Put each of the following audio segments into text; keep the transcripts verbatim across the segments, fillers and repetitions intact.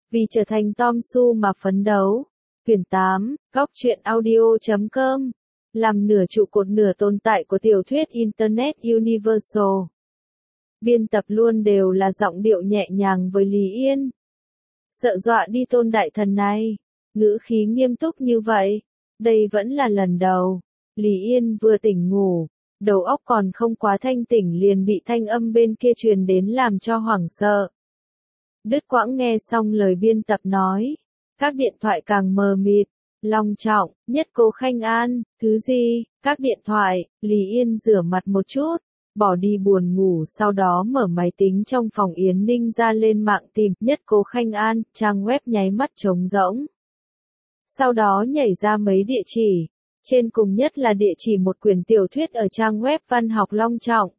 Vì trở thành Tom Su mà phấn đấu. Quyển tám, góc truyện audio chấm com. Làm nửa trụ cột nửa tồn tại của tiểu thuyết Internet Universal. Biên tập luôn đều là giọng điệu nhẹ nhàng với Lý Yên. Sợ dọa đi Tôn đại thần này. Ngữ khí nghiêm túc như vậy. Đây vẫn là lần đầu. Lý Yên vừa tỉnh ngủ. Đầu óc còn không quá thanh tỉnh liền bị thanh âm bên kia truyền đến làm cho hoảng sợ. Đứt quãng nghe xong lời biên tập nói. Các điện thoại càng mờ mịt. Long trọng, nhất cố khanh an, thứ gì, các điện thoại, Lý Yên rửa mặt một chút, bỏ đi buồn ngủ sau đó mở máy tính trong phòng Yến Ninh ra lên mạng tìm nhất cố khanh an, trang web nháy mắt trống rỗng. Sau đó nhảy ra mấy địa chỉ, trên cùng nhất là địa chỉ một quyển tiểu thuyết ở trang web văn học Long Trọng.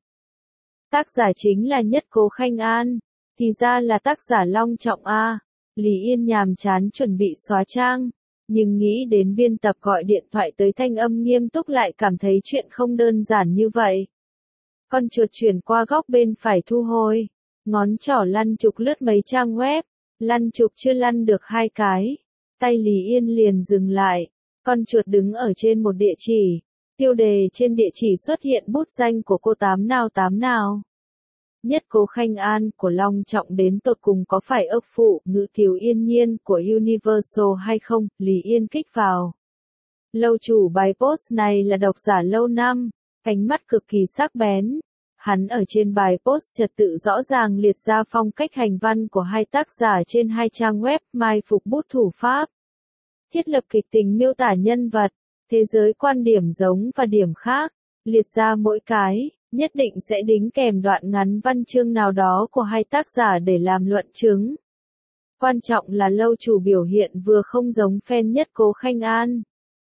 Tác giả chính là nhất cố khanh an, thì ra là tác giả Long Trọng a. Lý Yên nhàm chán chuẩn bị xóa trang. Nhưng nghĩ đến biên tập gọi điện thoại tới thanh âm nghiêm túc lại cảm thấy chuyện không đơn giản như vậy. Con chuột chuyển qua góc bên phải thu hồi. Ngón trỏ lăn trục lướt mấy trang web. Lăn trục chưa lăn được hai cái. Tay Lý Yên liền dừng lại. Con chuột đứng ở trên một địa chỉ. Tiêu đề trên địa chỉ xuất hiện bút danh của cô tám nào tám nào. Nhất cố khanh an của Long Trọng đến tột cùng có phải ức phụ ngữ Tiểu Yên Nhiên của Universal hay không? Lý Yên kích vào. Lâu chủ bài post này là độc giả lâu năm, ánh mắt cực kỳ sắc bén. Hắn ở trên bài post trật tự rõ ràng liệt ra phong cách hành văn của hai tác giả trên hai trang web mai phục bút thủ pháp. Thiết lập kịch tính miêu tả nhân vật, thế giới quan điểm giống và điểm khác, liệt ra mỗi cái. Nhất định sẽ đính kèm đoạn ngắn văn chương nào đó của hai tác giả để làm luận chứng. Quan trọng là lâu chủ biểu hiện vừa không giống fan nhất cố khanh an.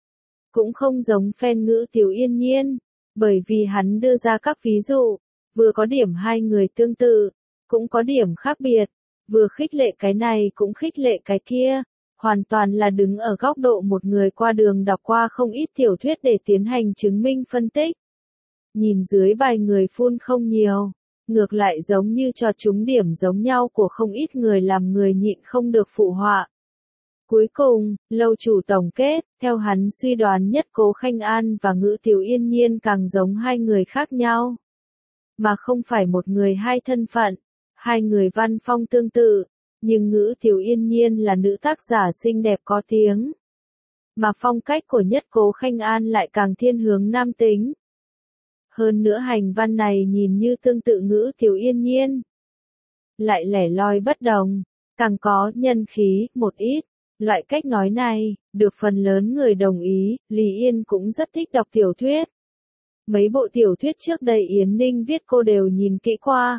Cũng không giống fan ngữ Tiểu Yên Nhiên. Bởi vì hắn đưa ra các ví dụ. Vừa có điểm hai người tương tự. Cũng có điểm khác biệt. Vừa khích lệ cái này cũng khích lệ cái kia. Hoàn toàn là đứng ở góc độ một người qua đường đọc qua không ít tiểu thuyết để tiến hành chứng minh phân tích. Nhìn dưới bài người phun không nhiều, ngược lại giống như cho chúng điểm giống nhau của không ít người làm người nhịn không được phụ họa. Cuối cùng, lâu chủ tổng kết, theo hắn suy đoán nhất cố khanh an và ngữ Tiểu Yên Nhiên càng giống hai người khác nhau. Mà không phải một người hai thân phận, hai người văn phong tương tự, nhưng ngữ Tiểu Yên Nhiên là nữ tác giả xinh đẹp có tiếng. Mà phong cách của nhất cố khanh an lại càng thiên hướng nam tính. Hơn nữa hành văn này nhìn như tương tự ngữ Tiểu Yên Nhiên. Lại lẻ loi bất đồng, càng có nhân khí, một ít. Loại cách nói này, được phần lớn người đồng ý, Lý Yên cũng rất thích đọc tiểu thuyết. Mấy bộ tiểu thuyết trước đây Yến Ninh viết cô đều nhìn kỹ qua.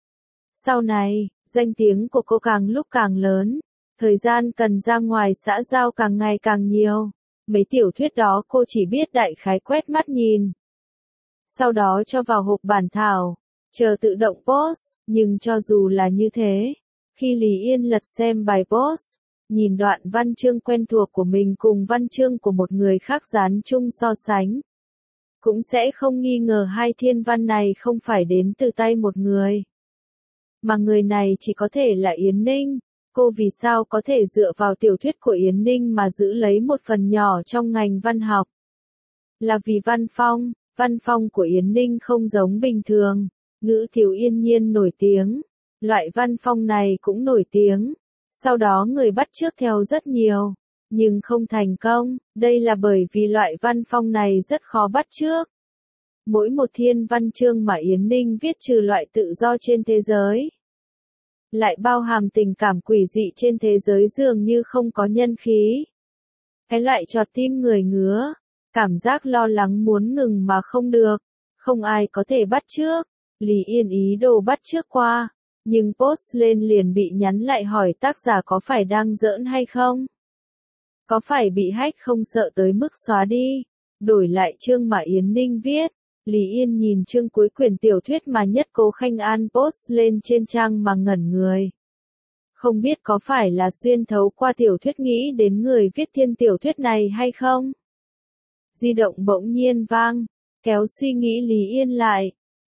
Sau này, danh tiếng của cô càng lúc càng lớn, thời gian cần ra ngoài xã giao càng ngày càng nhiều. Mấy tiểu thuyết đó cô chỉ biết đại khái quét mắt nhìn. Sau đó cho vào hộp bản thảo, chờ tự động post, nhưng cho dù là như thế, khi Lý Yên lật xem bài post, nhìn đoạn văn chương quen thuộc của mình cùng văn chương của một người khác dán chung so sánh, cũng sẽ không nghi ngờ hai thiên văn này không phải đến từ tay một người, mà người này chỉ có thể là Yến Ninh. Cô vì sao có thể dựa vào tiểu thuyết của Yến Ninh mà giữ lấy một phần nhỏ trong ngành văn học? Là vì văn phong. Văn phong của Yến Ninh không giống bình thường, ngữ Tiểu Yên Nhiên nổi tiếng, loại văn phong này cũng nổi tiếng, sau đó người bắt chước theo rất nhiều, nhưng không thành công, đây là bởi vì loại văn phong này rất khó bắt chước. Mỗi một thiên văn chương mà Yến Ninh viết trừ loại tự do trên thế giới, lại bao hàm tình cảm quỷ dị trên thế giới dường như không có nhân khí. Cái loại chọt tim người ngứa. Cảm giác lo lắng muốn ngừng mà không được, không ai có thể bắt chước. Lý Yên ý đồ bắt chước qua, nhưng post lên liền bị nhắn lại hỏi tác giả có phải đang giỡn hay không? Có phải bị hack không sợ tới mức xóa đi? Đổi lại chương mà Yến Ninh viết, Lý Yên nhìn chương cuối quyển tiểu thuyết mà nhất cố khanh an post lên trên trang mà ngẩn người. Không biết có phải là xuyên thấu qua tiểu thuyết nghĩ đến người viết thiên tiểu thuyết này hay không? Di động bỗng nhiên vang, kéo suy nghĩ Lý Yên lại.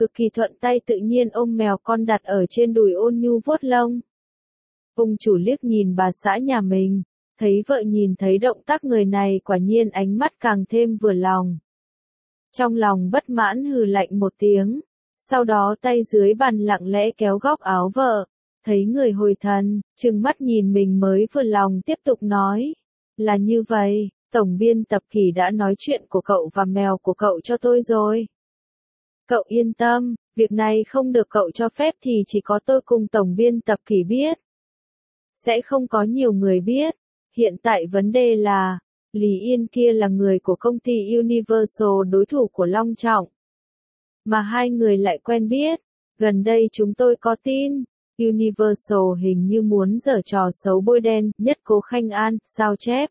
cực kỳ thuận tay tự nhiên ôm mèo con đặt ở trên đùi ôn nhu vuốt lông. Ông chủ liếc nhìn bà xã nhà mình, thấy vợ nhìn thấy động tác người này quả nhiên ánh mắt càng thêm vừa lòng. Trong lòng bất mãn hừ lạnh một tiếng, sau đó tay dưới bàn lặng lẽ kéo góc áo vợ, thấy người hồi thần, trừng mắt nhìn mình mới vừa lòng tiếp tục nói, là như vậy, tổng biên tập Kỳ đã nói chuyện của cậu và mèo của cậu cho tôi rồi. Cậu yên tâm, việc này không được cậu cho phép thì chỉ có tôi cùng tổng biên tập Kỳ biết. Sẽ không có nhiều người biết. Hiện tại vấn đề là, Lý Yên kia là người của công ty Universal, đối thủ của Long Trọng. Mà hai người lại quen biết, gần đây chúng tôi có tin, Universal hình như muốn giở trò xấu bôi đen, nhất Cố Khanh An, sao chép.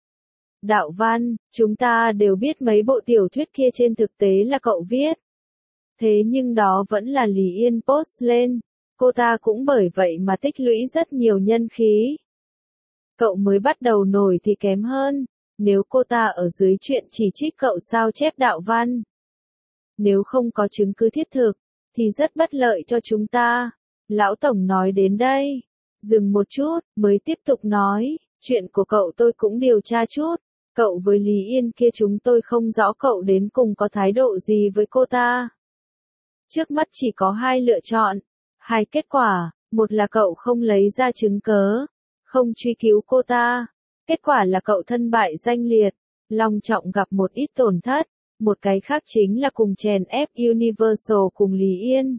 Đạo Văn, chúng ta đều biết mấy bộ tiểu thuyết kia trên thực tế là cậu viết. Thế nhưng đó vẫn là Lý Yên post lên, cô ta cũng bởi vậy mà tích lũy rất nhiều nhân khí. Cậu mới bắt đầu nổi thì kém hơn, nếu cô ta ở dưới chuyện chỉ trích cậu sao chép đạo văn. Nếu không có chứng cứ thiết thực, thì rất bất lợi cho chúng ta. Lão Tổng nói đến đây, dừng một chút, mới tiếp tục nói, chuyện của cậu tôi cũng điều tra chút, cậu với Lý Yên kia chúng tôi không rõ cậu đến cùng có thái độ gì với cô ta. Trước mắt chỉ có hai lựa chọn, hai kết quả, một là cậu không lấy ra chứng cớ, không truy cứu cô ta, kết quả là cậu thân bại danh liệt, Long Trọng gặp một ít tổn thất, một cái khác chính là cùng chèn ép Universal cùng Lý Yên.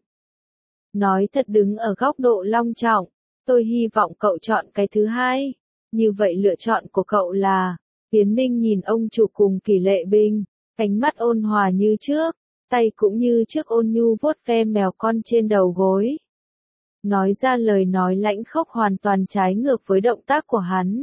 Nói thật đứng ở góc độ Long Trọng, tôi hy vọng cậu chọn cái thứ hai, như vậy lựa chọn của cậu là, Tiến Ninh nhìn ông chủ cùng Kỳ Lệ Bình, ánh mắt ôn hòa như trước, tay cũng như trước ôn nhu vuốt ve mèo con trên đầu gối. Nói ra lời nói lãnh khốc hoàn toàn trái ngược với động tác của hắn.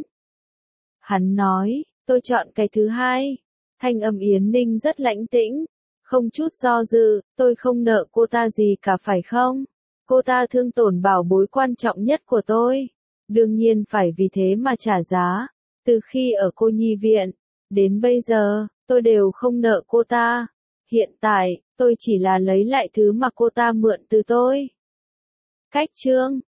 Hắn nói, tôi chọn cái thứ hai. Thanh âm Yến Ninh rất lãnh tĩnh, không chút do dự, tôi không nợ cô ta gì cả phải không? Cô ta thương tổn bảo bối quan trọng nhất của tôi. Đương nhiên phải vì thế mà trả giá. Từ khi ở cô nhi viện, đến bây giờ, tôi đều không nợ cô ta. Hiện tại, tôi chỉ là lấy lại thứ mà cô ta mượn từ tôi. Cách chương